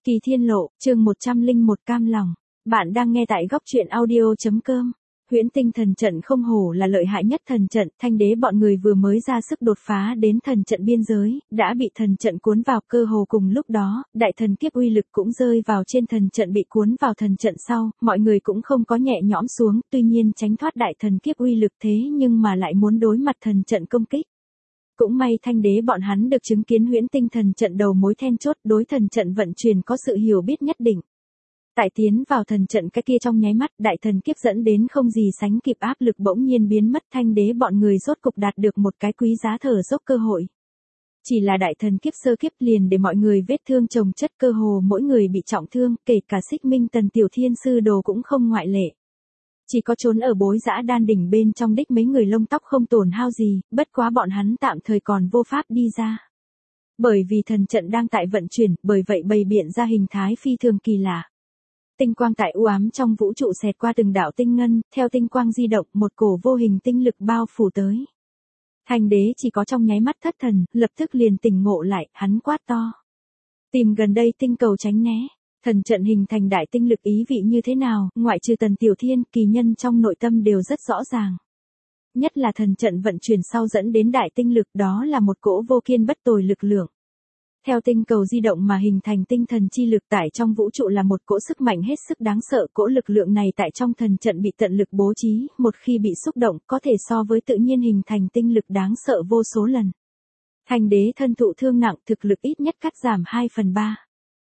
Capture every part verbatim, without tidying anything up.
Kỳ Thiên Lộ, chương một trăm lẻ một cam lòng. Bạn đang nghe tại góc truyện audio chấm com. Huyễn Tinh thần trận không hổ là lợi hại nhất thần trận, Thanh đế bọn người vừa mới ra sức đột phá đến thần trận biên giới, đã bị thần trận cuốn vào, cơ hồ cùng lúc đó, đại thần kiếp uy lực cũng rơi vào trên thần trận, bị cuốn vào thần trận sau, mọi người cũng không có nhẹ nhõm xuống, tuy nhiên tránh thoát đại thần kiếp uy lực thế nhưng mà lại muốn đối mặt thần trận công kích. Cũng may Thanh đế bọn hắn được chứng kiến Huyễn Tinh thần trận đầu mối then chốt, đối thần trận vận chuyển có sự hiểu biết nhất định. Tại tiến vào thần trận cái kia trong nháy mắt, đại thần kiếp dẫn đến không gì sánh kịp áp lực bỗng nhiên biến mất, Thanh đế bọn người rốt cục đạt được một cái quý giá thở dốc cơ hội. Chỉ là đại thần kiếp sơ kiếp liền để mọi người vết thương chồng chất, cơ hồ mỗi người bị trọng thương, kể cả Xích Minh Tần Tiểu Thiên Sư Đồ cũng không ngoại lệ. Chỉ có trốn ở bối dã đan đỉnh bên trong đích mấy người lông tóc không tổn hao gì, bất quá bọn hắn tạm thời còn vô pháp đi ra. Bởi vì thần trận đang tại vận chuyển, bởi vậy bày biện ra hình thái phi thường kỳ lạ. Tinh quang tại u ám trong vũ trụ xẹt qua từng đạo tinh ngân, theo tinh quang di động, một cổ vô hình tinh lực bao phủ tới. Thanh đế chỉ có trong nháy mắt thất thần, lập tức liền tỉnh ngộ lại, hắn quát to. Tìm gần đây tinh cầu tránh né. Thần trận hình thành đại tinh lực ý vị như thế nào, ngoại trừ Tần Tiểu Thiên, kỳ nhân trong nội tâm đều rất rõ ràng. Nhất là thần trận vận chuyển sau dẫn đến đại tinh lực, đó là một cỗ vô kiên bất tồi lực lượng. Theo tinh cầu di động mà hình thành tinh thần chi lực, tại trong vũ trụ là một cỗ sức mạnh hết sức đáng sợ, cỗ lực lượng này tại trong thần trận bị tận lực bố trí, một khi bị xúc động, có thể so với tự nhiên hình thành tinh lực đáng sợ vô số lần. Thanh đế thân thụ thương nặng, thực lực ít nhất cắt giảm hai phần ba.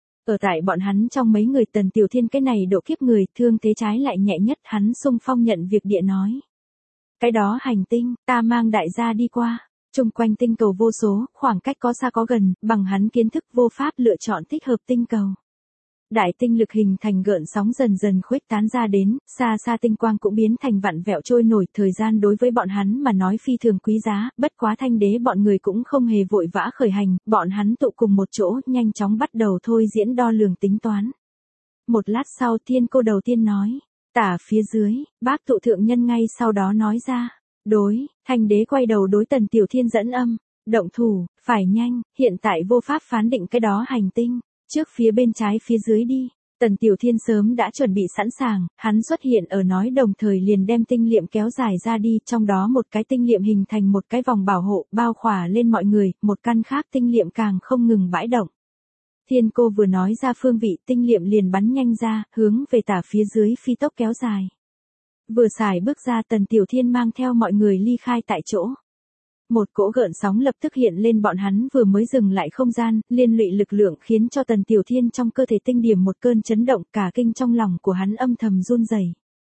Ở tại bọn hắn trong mấy người Tần Tiểu Thiên cái này độ kiếp người, thương thế trái lại nhẹ nhất, hắn xung phong nhận việc địa nói. Cái đó hành tinh, ta mang đại gia đi qua. Chung quanh tinh cầu vô số, khoảng cách có xa có gần, bằng hắn kiến thức vô pháp lựa chọn thích hợp tinh cầu. Đại tinh lực hình thành gợn sóng dần dần khuếch tán ra đến, xa xa tinh quang cũng biến thành vặn vẹo trôi nổi, thời gian đối với bọn hắn mà nói phi thường quý giá, bất quá Thanh đế bọn người cũng không hề vội vã khởi hành, bọn hắn tụ cùng một chỗ, nhanh chóng bắt đầu thôi diễn đo lường tính toán. Một lát sau Thiên Cô đầu tiên nói, tả phía dưới, bác tụ thượng nhân ngay sau đó nói ra, đối, Thanh đế quay đầu đối Tần Tiểu Thiên dẫn âm, động thủ, phải nhanh, hiện tại vô pháp phán định cái đó hành tinh. Trước phía bên trái phía dưới đi. Tần Tiểu Thiên sớm đã chuẩn bị sẵn sàng, hắn xuất hiện ở nói đồng thời liền đem tinh liệm kéo dài ra đi, trong đó một cái tinh liệm hình thành một cái vòng bảo hộ, bao khỏa lên mọi người, một căn khác tinh liệm càng không ngừng bãi động. Thiên Cô vừa nói ra phương vị, tinh liệm liền bắn nhanh ra, hướng về tả phía dưới phi tốc kéo dài. Vừa xài bước ra, Tần Tiểu Thiên mang theo mọi người ly khai tại chỗ. Một cỗ gợn sóng lập tức hiện lên bọn hắn vừa mới dừng lại không gian, liên lụy lực lượng khiến cho Tần Tiểu Thiên trong cơ thể tinh điểm một cơn chấn động, cả kinh trong lòng của hắn âm thầm run rẩy.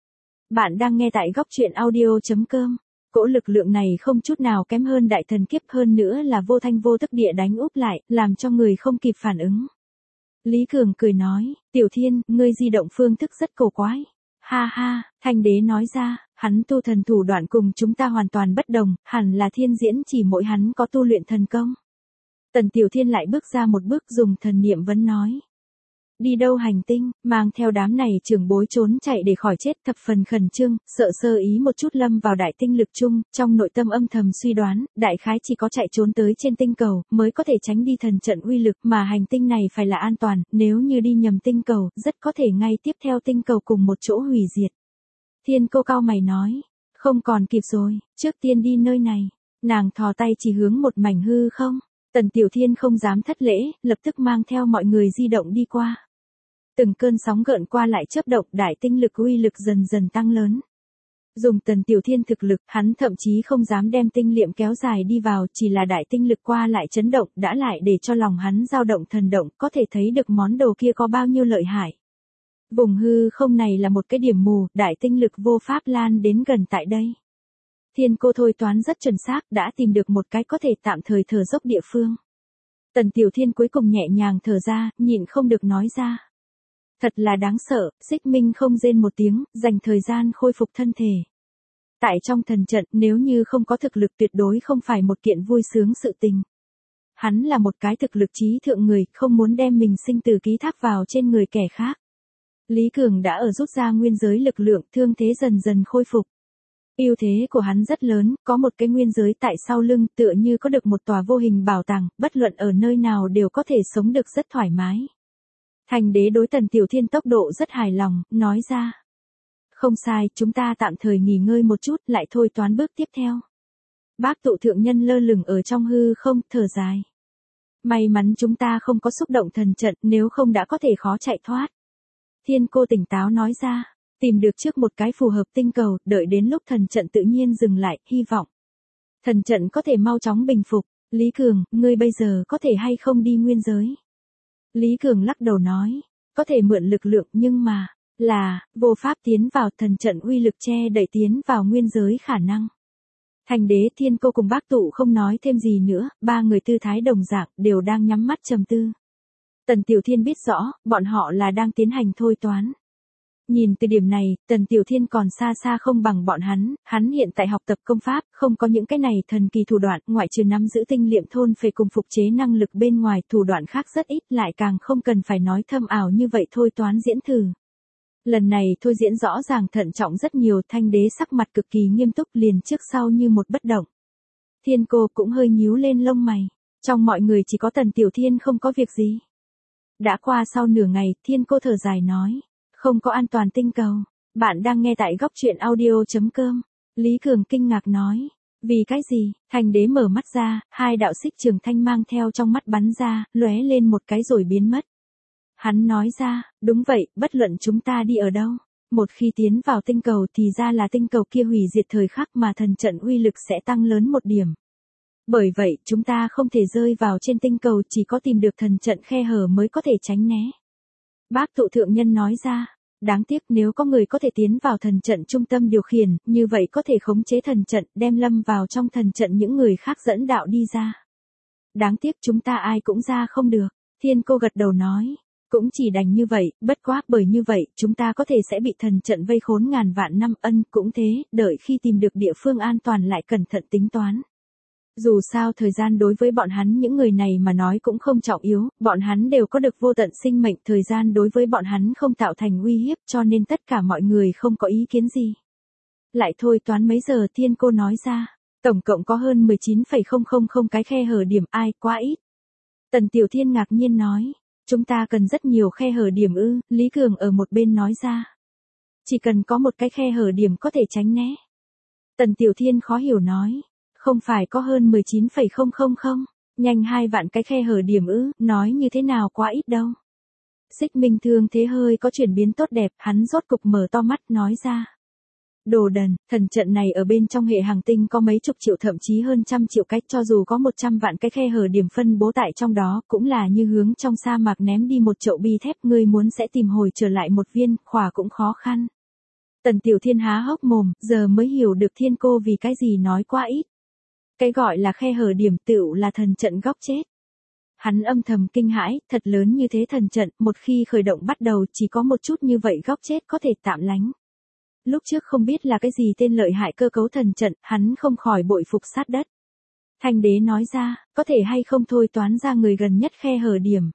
Bạn đang nghe tại góc truyện audio chấm com. Cỗ lực lượng này không chút nào kém hơn đại thần kiếp, hơn nữa là vô thanh vô tức địa đánh úp lại, làm cho người không kịp phản ứng. Lý Cường cười nói, Tiểu Thiên, ngươi di động phương thức rất cổ quái. Ha ha, Thanh đế nói ra, hắn tu thần thủ đoạn cùng chúng ta hoàn toàn bất đồng, hẳn là thiên diễn chỉ mỗi hắn có tu luyện thần công. Tần Tiểu Thiên lại bước ra một bước dùng thần niệm vấn nói. Đi đâu hành tinh, mang theo đám này trưởng bối trốn chạy để khỏi chết, thập phần khẩn trương, sợ sơ ý một chút lâm vào đại tinh lực chung, trong nội tâm âm thầm suy đoán, đại khái chỉ có chạy trốn tới trên tinh cầu, mới có thể tránh đi thần trận uy lực, mà hành tinh này phải là an toàn, nếu như đi nhầm tinh cầu, rất có thể ngay tiếp theo tinh cầu cùng một chỗ hủy diệt. Thiên Cô cao mày nói, không còn kịp rồi, trước tiên đi nơi này, nàng thò tay chỉ hướng một mảnh hư không, Tần Tiểu Thiên không dám thất lễ, lập tức mang theo mọi người di động đi qua. Từng cơn sóng gợn qua lại chớp động, đại tinh lực uy lực dần dần tăng lớn. Dùng Tần Tiểu Thiên thực lực, hắn thậm chí không dám đem tinh liệm kéo dài đi vào, chỉ là đại tinh lực qua lại chấn động, đã lại để cho lòng hắn dao động thần động, có thể thấy được món đồ kia có bao nhiêu lợi hại. Vùng hư không này là một cái điểm mù, đại tinh lực vô pháp lan đến gần tại đây. Thiên Cô thôi toán rất chuẩn xác, đã tìm được một cái có thể tạm thời thở dốc địa phương. Tần Tiểu Thiên cuối cùng nhẹ nhàng thở ra, nhịn không được nói ra. Thật là đáng sợ, Xích Minh không rên một tiếng, dành thời gian khôi phục thân thể. Tại trong thần trận, nếu như không có thực lực tuyệt đối không phải một kiện vui sướng sự tình. Hắn là một cái thực lực trí thượng người, không muốn đem mình sinh tử ký thác vào trên người kẻ khác. Lý Cường đã ở rút ra nguyên giới lực lượng, thương thế dần dần khôi phục. Ưu thế của hắn rất lớn, có một cái nguyên giới tại sau lưng, tựa như có được một tòa vô hình bảo tàng, bất luận ở nơi nào đều có thể sống được rất thoải mái. Thanh đế đối Tần Tiểu Thiên tốc độ rất hài lòng, nói ra. Không sai, chúng ta tạm thời nghỉ ngơi một chút, lại thôi toán bước tiếp theo. Bác tụ thượng nhân lơ lửng ở trong hư không, thở dài. May mắn chúng ta không có xúc động thần trận, nếu không đã có thể khó chạy thoát. Thiên cô tỉnh táo nói ra, tìm được trước một cái phù hợp tinh cầu, đợi đến lúc thần trận tự nhiên dừng lại, hy vọng. Thần trận có thể mau chóng bình phục. Lý Cường, ngươi bây giờ có thể hay không đi nguyên giới? Lý Cường lắc đầu nói, có thể mượn lực lượng nhưng mà, là, vô pháp tiến vào thần trận uy lực che đẩy tiến vào nguyên giới khả năng. Thành đế Thiên cô cùng bác tụ không nói thêm gì nữa, ba người tư thái đồng dạng đều đang nhắm mắt trầm tư. Tần Tiểu Thiên biết rõ, bọn họ là đang tiến hành thôi toán. Nhìn từ điểm này, Tần Tiểu Thiên còn xa xa không bằng bọn hắn, hắn hiện tại học tập công pháp, không có những cái này thần kỳ thủ đoạn, ngoại trừ nắm giữ tinh liệm thôn phệ cùng phục chế năng lực bên ngoài, thủ đoạn khác rất ít, lại càng không cần phải nói thâm ảo như vậy thôi toán diễn thử. Lần này thôi diễn rõ ràng thận trọng rất nhiều, Thanh đế sắc mặt cực kỳ nghiêm túc liền trước sau như một bất động. Thiên cô cũng hơi nhíu lên lông mày, trong mọi người chỉ có Tần Tiểu Thiên không có việc gì. Đã qua sau nửa ngày, Thiên cô thở dài nói. Không có an toàn tinh cầu. Bạn đang nghe tại góc truyện audio.com. Lý Cường kinh ngạc nói. Vì cái gì? Thành đế mở mắt ra, hai đạo xích trường thanh mang theo trong mắt bắn ra, lóe lên một cái rồi biến mất. Hắn nói ra, đúng vậy, bất luận chúng ta đi ở đâu. Một khi tiến vào tinh cầu thì ra là tinh cầu kia hủy diệt thời khắc mà thần trận uy lực sẽ tăng lớn một điểm. Bởi vậy, chúng ta không thể rơi vào trên tinh cầu, chỉ có tìm được thần trận khe hở mới có thể tránh né. Bác tụ thượng nhân nói ra, đáng tiếc nếu có người có thể tiến vào thần trận trung tâm điều khiển, như vậy có thể khống chế thần trận, đem lâm vào trong thần trận những người khác dẫn đạo đi ra. Đáng tiếc chúng ta ai cũng ra không được. Thiên cô gật đầu nói, cũng chỉ đành như vậy, bất quá bởi như vậy, chúng ta có thể sẽ bị thần trận vây khốn ngàn vạn năm, ân cũng thế, đợi khi tìm được địa phương an toàn lại cẩn thận tính toán. Dù sao thời gian đối với bọn hắn những người này mà nói cũng không trọng yếu, bọn hắn đều có được vô tận sinh mệnh, thời gian đối với bọn hắn không tạo thành uy hiếp cho nên tất cả mọi người không có ý kiến gì. Lại thôi toán mấy giờ, Thiên cô nói ra, tổng cộng có hơn mười chín phẩy không không không cái khe hở điểm, ai quá ít. Tần Tiểu Thiên ngạc nhiên nói, chúng ta cần rất nhiều khe hở điểm ư, Lý Cường ở một bên nói ra. Chỉ cần có một cái khe hở điểm có thể tránh né. Tần Tiểu Thiên khó hiểu nói. Không phải có hơn mười chín phẩy không không không, nhanh hai vạn cái khe hở điểm ư, nói như thế nào quá ít đâu. Xích Minh Thương thế hơi có chuyển biến tốt đẹp, hắn rốt cục mở to mắt nói ra. Đồ đần, thần trận này ở bên trong hệ hành tinh có mấy chục triệu thậm chí hơn trăm triệu cái, cho dù có một trăm vạn cái khe hở điểm phân bố tại trong đó, cũng là như hướng trong sa mạc ném đi một chậu bi thép, ngươi muốn sẽ tìm hồi trở lại một viên, khỏa cũng khó khăn. Tần Tiểu Thiên há hốc mồm, giờ mới hiểu được Thiên cô vì cái gì nói quá ít. Cái gọi là khe hở điểm tựu là thần trận góc chết. Hắn âm thầm kinh hãi, thật lớn như thế thần trận, một khi khởi động bắt đầu chỉ có một chút như vậy góc chết có thể tạm lánh. Lúc trước không biết là cái gì tên lợi hại cơ cấu thần trận, hắn không khỏi bội phục sát đất. Thanh đế nói ra, có thể hay không thôi toán ra người gần nhất khe hở điểm.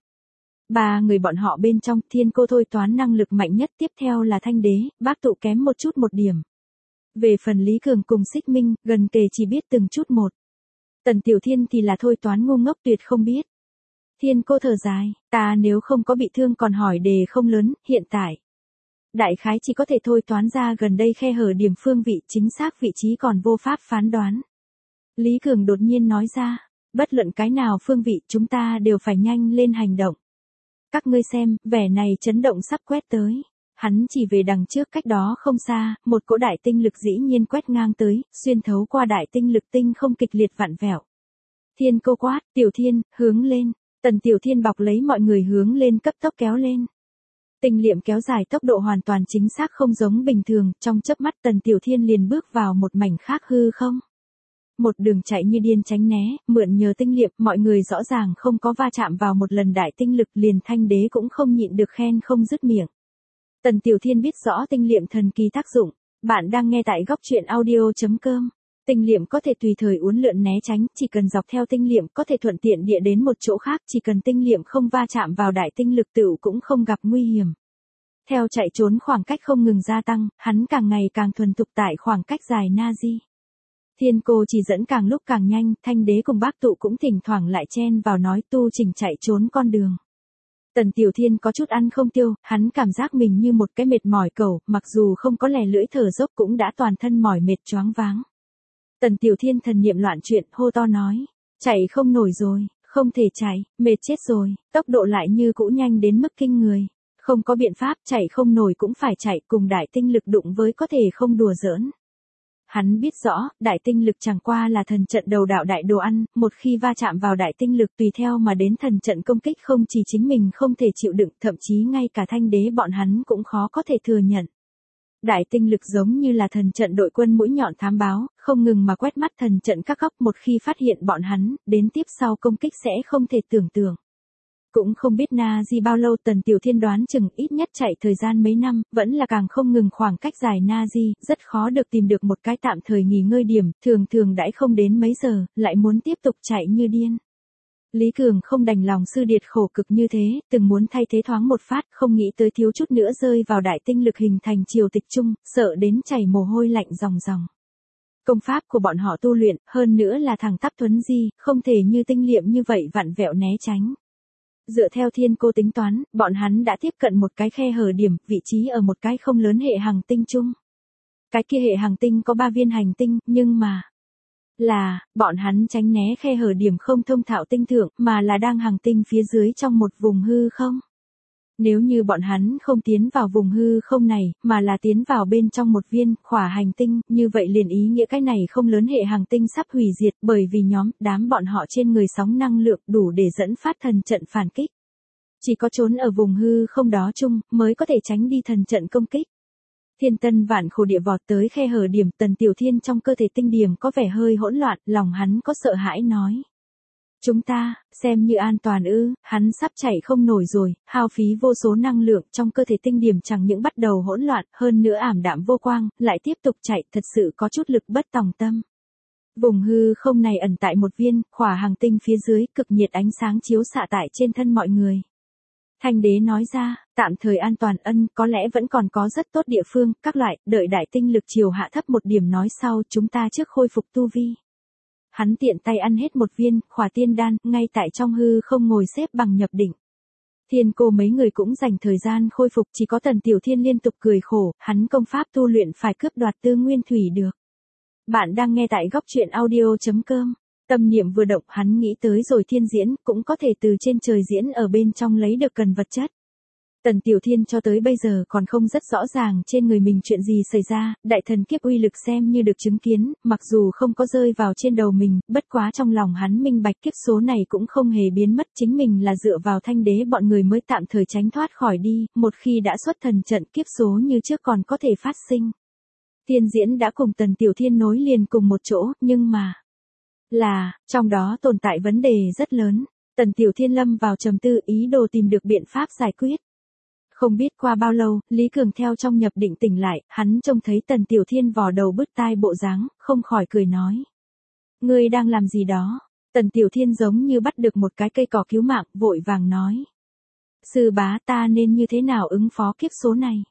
Ba người bọn họ bên trong, Thiên cô thôi toán năng lực mạnh nhất, tiếp theo là Thanh đế, bác tụ kém một chút một điểm. Về phần Lý Cường cùng Xích Minh, gần kề chỉ biết từng chút một. Tần Tiểu Thiên thì là thôi toán ngu ngốc tuyệt không biết. Thiên cô thở dài, ta nếu không có bị thương còn hỏi đề không lớn, hiện tại. Đại khái chỉ có thể thôi toán ra gần đây khe hở điểm phương vị, chính xác vị trí còn vô pháp phán đoán. Lý Cường đột nhiên nói ra, bất luận cái nào phương vị chúng ta đều phải nhanh lên hành động. Các ngươi xem, vẻ này chấn động sắp quét tới. Hắn chỉ về đằng trước cách đó không xa, một cỗ đại tinh lực dĩ nhiên quét ngang tới, xuyên thấu qua đại tinh lực tinh không kịch liệt vặn vẹo. Thiên cô quát, Tiểu Thiên, hướng lên. Tần Tiểu Thiên bọc lấy mọi người hướng lên cấp tốc kéo lên. Tinh liệm kéo dài tốc độ hoàn toàn chính xác không giống bình thường, trong chớp mắt Tần Tiểu Thiên liền bước vào một mảnh khác hư không. Một đường chạy như điên tránh né, mượn nhờ tinh liệm, mọi người rõ ràng không có va chạm vào một lần đại tinh lực, liền Thanh đế cũng không nhịn được khen không dứt miệng. Tần Tiểu Thiên biết rõ tinh liệm thần kỳ tác dụng. Bạn đang nghe tại góc truyện audio.com. Tinh liệm có thể tùy thời uốn lượn né tránh, chỉ cần dọc theo tinh liệm có thể thuận tiện địa đến một chỗ khác, chỉ cần tinh liệm không va chạm vào đại tinh lực tựu cũng không gặp nguy hiểm. Theo chạy trốn khoảng cách không ngừng gia tăng, hắn càng ngày càng thuần thục tại khoảng cách dài na di. Thiên cô chỉ dẫn càng lúc càng nhanh, Thanh đế cùng bác tụ cũng thỉnh thoảng lại chen vào nói tu trình chạy trốn con đường. Tần Tiểu Thiên có chút ăn không tiêu, hắn cảm giác mình như một cái mệt mỏi cẩu, mặc dù không có lè lưỡi thở dốc cũng đã toàn thân mỏi mệt choáng váng. Tần Tiểu Thiên thần niệm loạn chuyện, hô to nói, chạy không nổi rồi, không thể chạy, mệt chết rồi, tốc độ lại như cũ nhanh đến mức kinh người. Không có biện pháp, chạy không nổi cũng phải chạy, cùng đại tinh lực đụng với có thể không đùa giỡn. Hắn biết rõ, đại tinh lực chẳng qua là thần trận đầu đạo đại đồ ăn, một khi va chạm vào đại tinh lực tùy theo mà đến thần trận công kích không chỉ chính mình không thể chịu đựng, thậm chí ngay cả thanh đế bọn hắn cũng khó có thể thừa nhận. Đại tinh lực giống như là thần trận đội quân mũi nhọn thám báo, không ngừng mà quét mắt thần trận các góc, một khi phát hiện bọn hắn, đến tiếp sau công kích sẽ không thể tưởng tượng. Cũng không biết Na Di bao lâu, Tần Tiểu Thiên đoán chừng ít nhất chạy thời gian mấy năm, vẫn là càng không ngừng khoảng cách dài Na Di, rất khó được tìm được một cái tạm thời nghỉ ngơi điểm, thường thường đãi không đến mấy giờ, lại muốn tiếp tục chạy như điên. Lý Cường không đành lòng sư điệt khổ cực như thế, từng muốn thay thế thoáng một phát, không nghĩ tới thiếu chút nữa rơi vào đại tinh lực hình thành triều tịch chung, sợ đến chảy mồ hôi lạnh ròng ròng. Công pháp của bọn họ tu luyện, hơn nữa là thẳng tắp thuấn di, không thể như tinh liệm như vậy vặn vẹo né tránh. Dựa theo thiên cô tính toán, bọn hắn đã tiếp cận một cái khe hở điểm, vị trí ở một cái không lớn hệ hành tinh chung. Cái kia hệ hành tinh có ba viên hành tinh, nhưng mà... Là, bọn hắn tránh né khe hở điểm không thông thạo tinh thượng, mà là đang hành tinh phía dưới trong một vùng hư không. Nếu như bọn hắn không tiến vào vùng hư không này, mà là tiến vào bên trong một viên, khỏa hành tinh, như vậy liền ý nghĩa cái này không lớn hệ hành tinh sắp hủy diệt, bởi vì nhóm, đám bọn họ trên người sóng năng lượng đủ để dẫn phát thần trận phản kích. Chỉ có trốn ở vùng hư không đó chung, mới có thể tránh đi thần trận công kích. Thiên tân vạn khổ địa vọt tới khe hở điểm, Tần Tiểu Thiên trong cơ thể tinh điểm có vẻ hơi hỗn loạn, lòng hắn có sợ hãi nói. Chúng ta, xem như an toàn ư, hắn sắp chạy không nổi rồi, hao phí vô số năng lượng trong cơ thể tinh điểm chẳng những bắt đầu hỗn loạn, hơn nữa ảm đạm vô quang, lại tiếp tục chạy, thật sự có chút lực bất tòng tâm. Vùng hư không này ẩn tại một viên, khỏa hành tinh phía dưới, cực nhiệt ánh sáng chiếu xạ tại trên thân mọi người. Thanh đế nói ra, tạm thời an toàn ân, có lẽ vẫn còn có rất tốt địa phương, các loại, đợi đại tinh lực chiều hạ thấp một điểm nói sau, chúng ta trước khôi phục tu vi. Hắn tiện tay ăn hết một viên, khỏa tiên đan, ngay tại trong hư không ngồi xếp bằng nhập định. Thiên cô mấy người cũng dành thời gian khôi phục, chỉ có Tần Tiểu Thiên liên tục cười khổ, hắn công pháp tu luyện phải cướp đoạt tư nguyên thủy được. Bạn đang nghe tại góc truyện audio chấm com. Tâm niệm vừa động, hắn nghĩ tới rồi thiên diễn, cũng có thể từ trên trời diễn ở bên trong lấy được cần vật chất. Tần Tiểu Thiên cho tới bây giờ còn không rất rõ ràng trên người mình chuyện gì xảy ra, đại thần kiếp uy lực xem như được chứng kiến, mặc dù không có rơi vào trên đầu mình, bất quá trong lòng hắn minh bạch kiếp số này cũng không hề biến mất, chính mình là dựa vào thanh đế bọn người mới tạm thời tránh thoát khỏi đi, một khi đã xuất thần trận kiếp số như trước còn có thể phát sinh. Thiên diễn đã cùng Tần Tiểu Thiên nối liền cùng một chỗ, nhưng mà... Là, trong đó tồn tại vấn đề rất lớn, Tần Tiểu Thiên lâm vào trầm tư ý đồ tìm được biện pháp giải quyết. Không biết qua bao lâu, Lý Cường theo trong nhập định tỉnh lại, hắn trông thấy Tần Tiểu Thiên vò đầu bứt tai bộ dáng, không khỏi cười nói. Ngươi đang làm gì đó? Tần Tiểu Thiên giống như bắt được một cái cây cỏ cứu mạng, vội vàng nói. Sư bá, ta nên như thế nào ứng phó kiếp số này?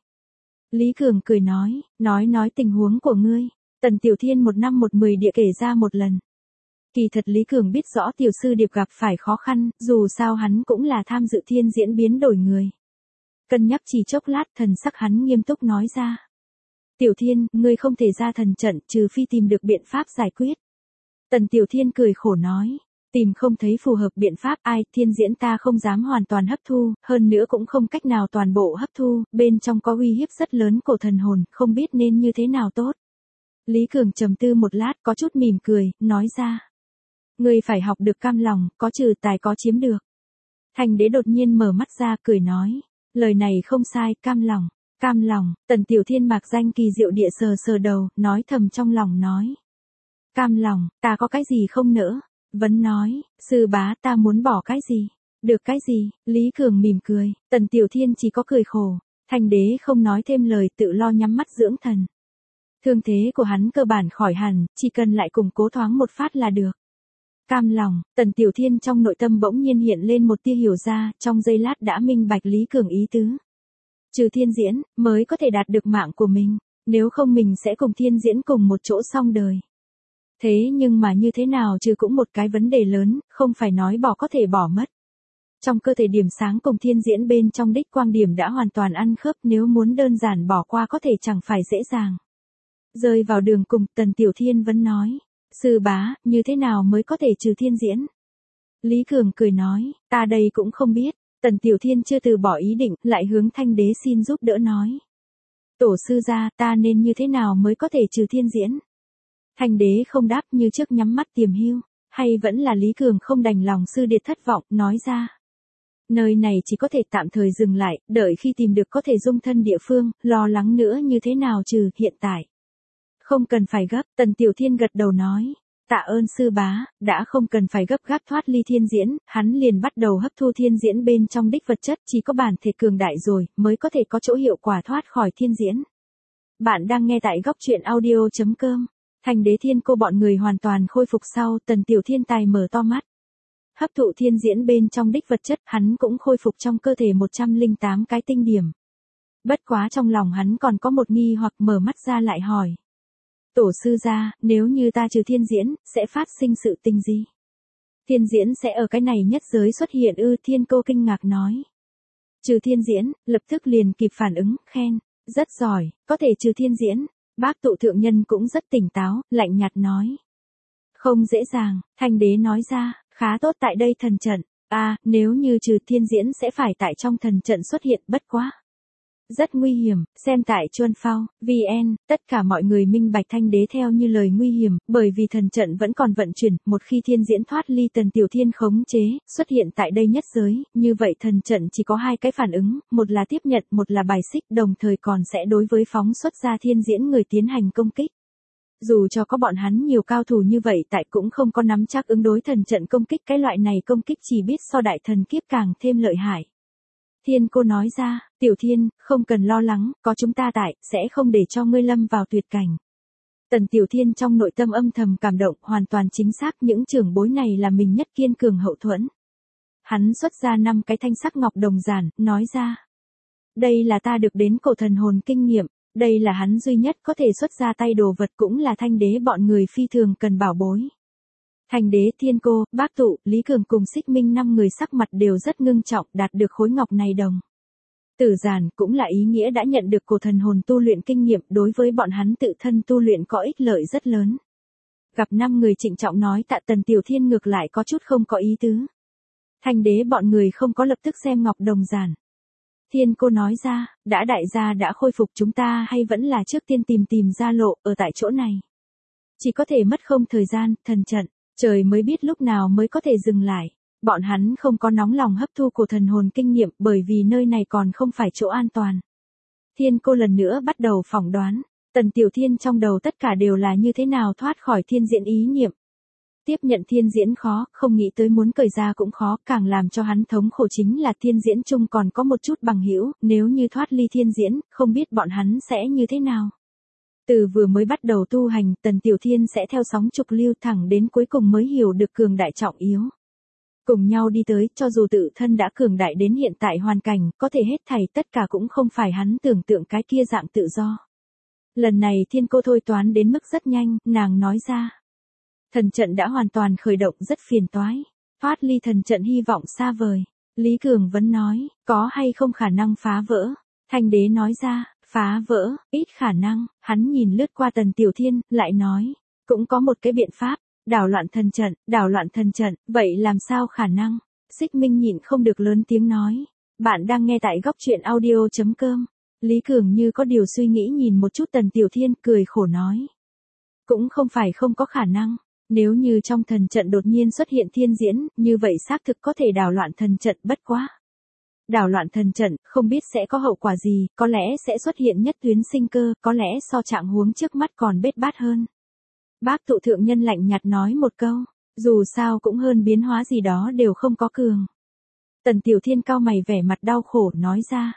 Lý Cường cười nói, nói nói tình huống của ngươi. Tần Tiểu Thiên một năm một mười địa kể ra một lần. Kỳ thật Lý Cường biết rõ tiểu sư điệp gặp phải khó khăn, dù sao hắn cũng là tham dự thiên diễn biến đổi người. Cân nhắc chỉ chốc lát, thần sắc hắn nghiêm túc nói ra. Tiểu Thiên, ngươi không thể ra thần trận, trừ phi tìm được biện pháp giải quyết. Tần Tiểu Thiên cười khổ nói. Tìm không thấy phù hợp biện pháp, ai, thiên diễn ta không dám hoàn toàn hấp thu, hơn nữa cũng không cách nào toàn bộ hấp thu, bên trong có uy hiếp rất lớn của thần hồn, không biết nên như thế nào tốt. Lý Cường trầm tư một lát, có chút mỉm cười, nói ra. Ngươi phải học được cam lòng, có trừ tài có chiếm được. Thành đế đột nhiên mở mắt ra, cười nói. Lời này không sai, cam lòng, cam lòng, Tần Tiểu Thiên mạc danh kỳ diệu địa sờ sờ đầu, nói thầm trong lòng nói. Cam lòng, ta có cái gì không nỡ? Vấn nói, sư bá ta muốn bỏ cái gì? Được cái gì? Lý Cường mỉm cười, Tần Tiểu Thiên chỉ có cười khổ. Thành đế không nói thêm lời, tự lo nhắm mắt dưỡng thần. Thương thế của hắn cơ bản khỏi hẳn, chỉ cần lại củng cố thoáng một phát là được. Cam lòng, Tần Tiểu Thiên trong nội tâm bỗng nhiên hiện lên một tia hiểu ra, trong giây lát đã minh bạch Lý Cường ý tứ. Trừ thiên diễn, mới có thể đạt được mạng của mình, nếu không mình sẽ cùng thiên diễn cùng một chỗ xong đời. Thế nhưng mà như thế nào trừ cũng một cái vấn đề lớn, không phải nói bỏ có thể bỏ mất. Trong cơ thể điểm sáng cùng thiên diễn bên trong đích quang điểm đã hoàn toàn ăn khớp, nếu muốn đơn giản bỏ qua có thể chẳng phải dễ dàng. Rơi vào đường cùng, Tần Tiểu Thiên vẫn nói, sư bá, như thế nào mới có thể trừ thiên diễn? Lý Cường cười nói, ta đây cũng không biết. Tần Tiểu Thiên chưa từ bỏ ý định, lại hướng Thanh Đế xin giúp đỡ nói. Tổ sư gia, ta nên như thế nào mới có thể trừ thiên diễn? Thanh Đế không đáp, như trước nhắm mắt tiềm hưu, hay vẫn là Lý Cường không đành lòng sư điệt thất vọng, nói ra. Nơi này chỉ có thể tạm thời dừng lại, đợi khi tìm được có thể dung thân địa phương, lo lắng nữa như thế nào trừ, hiện tại. Không cần phải gấp, Tần Tiểu Thiên gật đầu nói. Tạ ơn sư bá, đã không cần phải gấp gáp thoát ly thiên diễn, hắn liền bắt đầu hấp thu thiên diễn bên trong đích vật chất, chỉ có bản thể cường đại rồi, mới có thể có chỗ hiệu quả thoát khỏi thiên diễn. Bạn đang nghe tại góc truyện audio chấm com. Thanh Đế Thiên Cô bọn người hoàn toàn khôi phục sau, Tần Tiểu Thiên tài mở to mắt. Hấp thụ thiên diễn bên trong đích vật chất, hắn cũng khôi phục trong cơ thể một trăm lẻ tám cái tinh điểm. Bất quá trong lòng hắn còn có một nghi hoặc, mở mắt ra lại hỏi. Tổ sư gia, nếu như ta trừ thiên diễn, sẽ phát sinh sự tình gì? Thiên diễn sẽ ở cái này nhất giới xuất hiện ư? Thiên Cô kinh ngạc nói. Trừ thiên diễn, lập tức liền kịp phản ứng, khen, rất giỏi, có thể trừ thiên diễn. Bác tụ thượng nhân cũng rất tỉnh táo, lạnh nhạt nói. Không dễ dàng, Thanh Đế nói ra, khá tốt tại đây thần trận. À, nếu như trừ thiên diễn sẽ phải tại trong thần trận xuất hiện, bất quá. Rất nguy hiểm, xem tại Chuân Phao, vê en, tất cả mọi người minh bạch Thanh Đế theo như lời nguy hiểm, bởi vì thần trận vẫn còn vận chuyển, một khi thiên diễn thoát ly Tần Tiểu Thiên khống chế, xuất hiện tại đây nhất giới, như vậy thần trận chỉ có hai cái phản ứng, một là tiếp nhận, một là bài xích, đồng thời còn sẽ đối với phóng xuất ra thiên diễn người tiến hành công kích. Dù cho có bọn hắn nhiều cao thủ như vậy tại cũng không có nắm chắc ứng đối thần trận công kích, cái loại này công kích chỉ biết so đại thần kiếp càng thêm lợi hại. Thiên Cô nói ra, Tiểu Thiên, không cần lo lắng, có chúng ta tại, sẽ không để cho ngươi lâm vào tuyệt cảnh. Tần Tiểu Thiên trong nội tâm âm thầm cảm động, hoàn toàn chính xác, những trưởng bối này là mình nhất kiên cường hậu thuẫn. Hắn xuất ra năm cái thanh sắc ngọc đồng giản, nói ra. Đây là ta được đến cổ thần hồn kinh nghiệm, đây là hắn duy nhất có thể xuất ra tay đồ vật, cũng là Thanh Đế bọn người phi thường cần bảo bối. Thanh Đế, Thiên Cô, Bác Tụ, Lý Cường cùng Xích Minh năm người sắc mặt đều rất ngưng trọng, đạt được khối ngọc này đồng. Tử giản cũng là ý nghĩa đã nhận được cổ thần hồn tu luyện kinh nghiệm, đối với bọn hắn tự thân tu luyện có ích lợi rất lớn. Gặp năm người trịnh trọng nói tạ, Tần Tiểu Thiên ngược lại có chút không có ý tứ. Thanh Đế bọn người không có lập tức xem ngọc đồng giản. Thiên Cô nói ra, đã đại gia đã khôi phục, chúng ta hay vẫn là trước tiên tìm tìm ra lộ, ở tại chỗ này. Chỉ có thể mất không thời gian, thần trận, trời mới biết lúc nào mới có thể dừng lại. Bọn hắn không có nóng lòng hấp thu cổ thần hồn kinh nghiệm, bởi vì nơi này còn không phải chỗ an toàn. Thiên Cô lần nữa bắt đầu phỏng đoán, Tần Tiểu Thiên trong đầu tất cả đều là như thế nào thoát khỏi thiên diễn ý niệm. Tiếp nhận thiên diễn khó, không nghĩ tới muốn cởi ra cũng khó, càng làm cho hắn thống khổ chính là thiên diễn chung còn có một chút bằng hữu, nếu như thoát ly thiên diễn, không biết bọn hắn sẽ như thế nào. Từ vừa mới bắt đầu tu hành, Tần Tiểu Thiên sẽ theo sóng trục lưu thẳng đến cuối cùng mới hiểu được cường đại trọng yếu. Cùng nhau đi tới, cho dù tự thân đã cường đại đến hiện tại hoàn cảnh, có thể hết thảy tất cả cũng không phải hắn tưởng tượng cái kia dạng tự do. Lần này Thiên Cô thôi toán đến mức rất nhanh, nàng nói ra. Thần trận đã hoàn toàn khởi động, rất phiền toái. Thoát ly thần trận hy vọng xa vời. Lý Cường vẫn nói, có hay không khả năng phá vỡ. Thanh Đế nói ra, phá vỡ, ít khả năng. Hắn nhìn lướt qua Tần Tiểu Thiên, lại nói, cũng có một cái biện pháp. Đảo loạn thần trận, đảo loạn thần trận, vậy làm sao khả năng? Xích Minh nhịn không được lớn tiếng nói. Bạn đang nghe tại góc truyện audio chấm com. Lý Cường như có điều suy nghĩ nhìn một chút Tần Tiểu Thiên, cười khổ nói. Cũng không phải không có khả năng. Nếu như trong thần trận đột nhiên xuất hiện thiên diễn, như vậy xác thực có thể đảo loạn thần trận, bất quá. Đảo loạn thần trận, không biết sẽ có hậu quả gì, có lẽ sẽ xuất hiện nhất tuyến sinh cơ, có lẽ so trạng huống trước mắt còn bết bát hơn. Bác Tụ thượng nhân lạnh nhạt nói một câu, dù sao cũng hơn biến hóa gì đó đều không có cường. Tần Tiểu Thiên cau mày vẻ mặt đau khổ nói ra.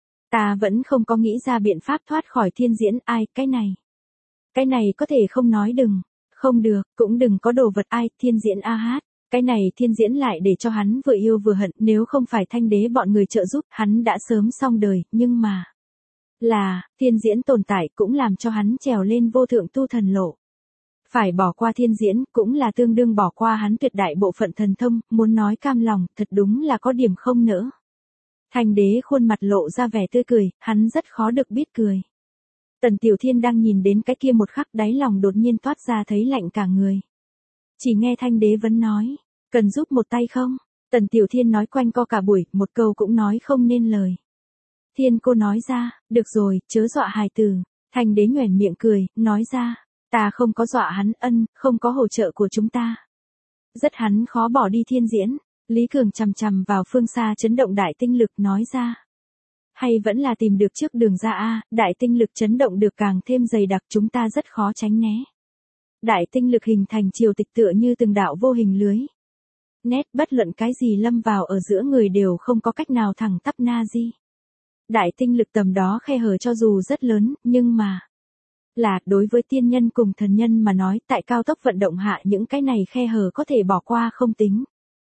Ta vẫn không có nghĩ ra biện pháp thoát khỏi thiên diễn, ai, cái này. Cái này có thể không nói đừng. Không được, cũng đừng có đồ vật ai, thiên diễn a hát. Cái này thiên diễn lại để cho hắn vừa yêu vừa hận, nếu không phải Thanh Đế bọn người trợ giúp, hắn đã sớm xong đời, nhưng mà. Là, thiên diễn tồn tại cũng làm cho hắn trèo lên vô thượng tu thần lộ. Phải bỏ qua thiên diễn, cũng là tương đương bỏ qua hắn tuyệt đại bộ phận thần thông, muốn nói cam lòng, thật đúng là có điểm không nỡ. Thanh đế khuôn mặt lộ ra vẻ tươi cười, hắn rất khó được biết cười. Tần Tiểu Thiên đang nhìn đến cái kia một khắc đáy lòng đột nhiên toát ra thấy lạnh cả người. Chỉ nghe Thanh đế vẫn nói, cần giúp một tay không? Tần Tiểu Thiên nói quanh co cả buổi, một câu cũng nói không nên lời. Thiên cô nói ra, được rồi, chớ dọa hài tử. Thanh đế nhoẻn miệng cười, nói ra, ta không có dọa hắn, ân, không có hỗ trợ của chúng ta. Rất hắn khó bỏ đi thiên diễn. Lý Cường chằm chằm vào phương xa chấn động đại tinh lực nói ra. Hay vẫn là tìm được trước đường ra a, đại tinh lực chấn động được càng thêm dày đặc chúng ta rất khó tránh né. Đại tinh lực hình thành triều tịch tựa như từng đạo vô hình lưới. Nét bất luận cái gì lâm vào ở giữa người đều không có cách nào thẳng tắp na di. Đại tinh lực tầm đó khe hở cho dù rất lớn, nhưng mà... Là, đối với tiên nhân cùng thần nhân mà nói, tại cao tốc vận động hạ những cái này khe hở có thể bỏ qua không tính.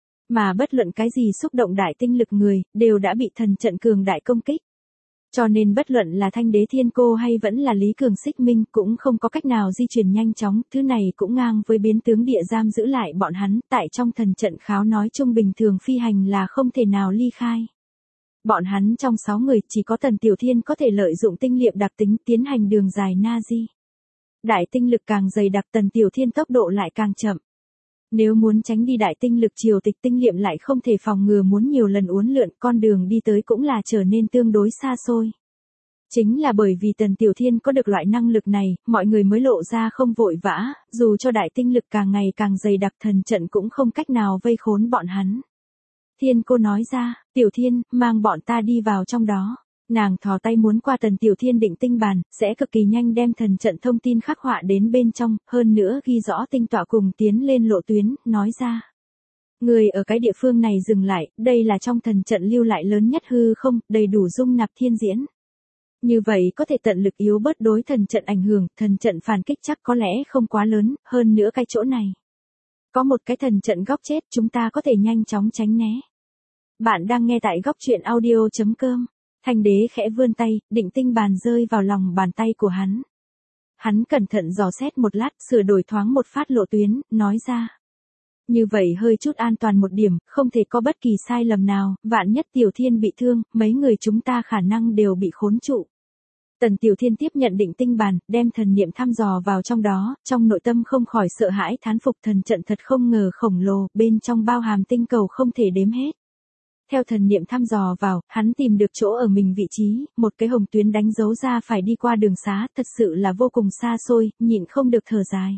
Mà bất luận cái gì xúc động đại tinh lực người, đều đã bị thần trận cường đại công kích. Cho nên bất luận là Thanh đế Thiên cô hay vẫn là Lý Cường Xích Minh cũng không có cách nào di chuyển nhanh chóng, thứ này cũng ngang với biến tướng địa giam giữ lại bọn hắn, tại trong thần trận kháo nói chung bình thường phi hành là không thể nào ly khai. Bọn hắn trong sáu người chỉ có Tần Tiểu Thiên có thể lợi dụng tinh liệm đặc tính tiến hành đường dài na di. Đại tinh lực càng dày đặc Tần Tiểu Thiên tốc độ lại càng chậm. Nếu muốn tránh đi đại tinh lực triều tịch tinh liệm lại không thể phòng ngừa muốn nhiều lần uốn lượn con đường đi tới cũng là trở nên tương đối xa xôi. Chính là bởi vì Tần Tiểu Thiên có được loại năng lực này, mọi người mới lộ ra không vội vã, dù cho đại tinh lực càng ngày càng dày đặc thần trận cũng không cách nào vây khốn bọn hắn. Thiên cô nói ra, Tiểu Thiên, mang bọn ta đi vào trong đó. Nàng thò tay muốn qua Tần Tiểu Thiên định tinh bàn, sẽ cực kỳ nhanh đem thần trận thông tin khắc họa đến bên trong, hơn nữa ghi rõ tinh tọa cùng tiến lên lộ tuyến, nói ra. Người ở cái địa phương này dừng lại, đây là trong thần trận lưu lại lớn nhất hư không, đầy đủ dung nạp thiên diễn. Như vậy có thể tận lực yếu bớt đối thần trận ảnh hưởng, thần trận phản kích chắc có lẽ không quá lớn, hơn nữa cái chỗ này. Có một cái thần trận góc chết chúng ta có thể nhanh chóng tránh né. Bạn đang nghe tại góc truyện audio chấm com. Thanh đế khẽ vươn tay, định tinh bàn rơi vào lòng bàn tay của hắn. Hắn cẩn thận dò xét một lát, sửa đổi thoáng một phát lộ tuyến, nói ra. Như vậy hơi chút an toàn một điểm, không thể có bất kỳ sai lầm nào, vạn nhất Tiểu Thiên bị thương, mấy người chúng ta khả năng đều bị khốn trụ. Tần Tiểu Thiên tiếp nhận định tinh bàn, đem thần niệm thăm dò vào trong đó, trong nội tâm không khỏi sợ hãi thán phục thần trận thật không ngờ khổng lồ, bên trong bao hàm tinh cầu không thể đếm hết. Theo thần niệm thăm dò vào, hắn tìm được chỗ ở mình vị trí, một cái hồng tuyến đánh dấu ra phải đi qua đường xá, thật sự là vô cùng xa xôi, nhịn không được thở dài.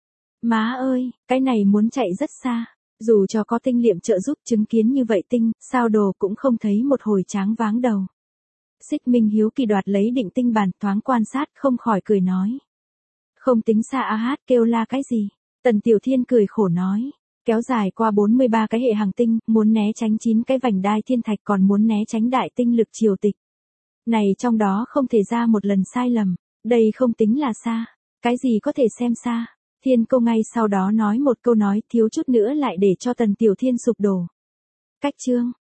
Má ơi, cái này muốn chạy rất xa, dù cho có tinh liệm trợ giúp chứng kiến như vậy tinh, sao đồ cũng không thấy một hồi tráng váng đầu. Xích Minh hiếu kỳ đoạt lấy định tinh bàn thoáng quan sát không khỏi cười nói. Không tính xa a hát kêu la cái gì, Tần Tiểu Thiên cười khổ nói. Kéo dài qua bốn mươi ba cái hệ hành tinh, muốn né tránh chín cái vành đai thiên thạch còn muốn né tránh đại tinh lực triều tịch. Này trong đó không thể ra một lần sai lầm, đây không tính là xa, cái gì có thể xem xa. Thiên cô ngay sau đó nói một câu nói thiếu chút nữa lại để cho Tần Tiểu Thiên sụp đổ. Cách chương,